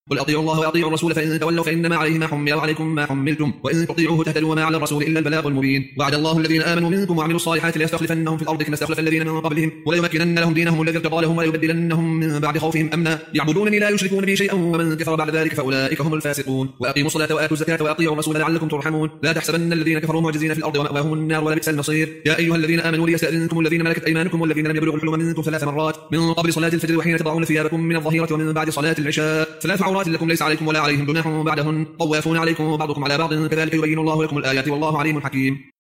قل أطيعوا الله وأطيعوا الرسول فإن تولوا فإنما عليه ما حمل وعليكم ما حملتم وإن تطيعوه تهتدوا وما على الرسول إلا البلاغ المبين. وعد الله الذين آمنوا منكم وعملوا الصالحات ليستخلفنهم في الأرض كما استخلف الذين من قبلهم وليمكنن لهم دينهم الذي ارتضى لهم وليبدلنهم من بعد خوفهم أمنا يعبدونني لا يشركون بي شيئا ومن كفر بعد ذلك فأولئك هم الفاسقون. وأقيموا الصلاة وآتوا الزكاة وأطيعوا الرسول لعلكم ترحمون. لا تحسبن الذين كفروا معجزين في الأرض ومأواهم النار ولبئس المصير. يا أيها الذين آمنوا ليستأذنكم الذين ملكت أيمانكم والذين لم يبلغوا الحلم منكم 3 مرات من قبل صلاة الفجر وحين تضعون ثيابكم من الظهيرة ومن بعد صلاة العشاء 3 عورات لكم ليس عليكم ولا عليهم جناح بعدهن طوافون عليكم بعضكم على بعض كذلك يبين الله لكم الآيات والله عليم حكيم.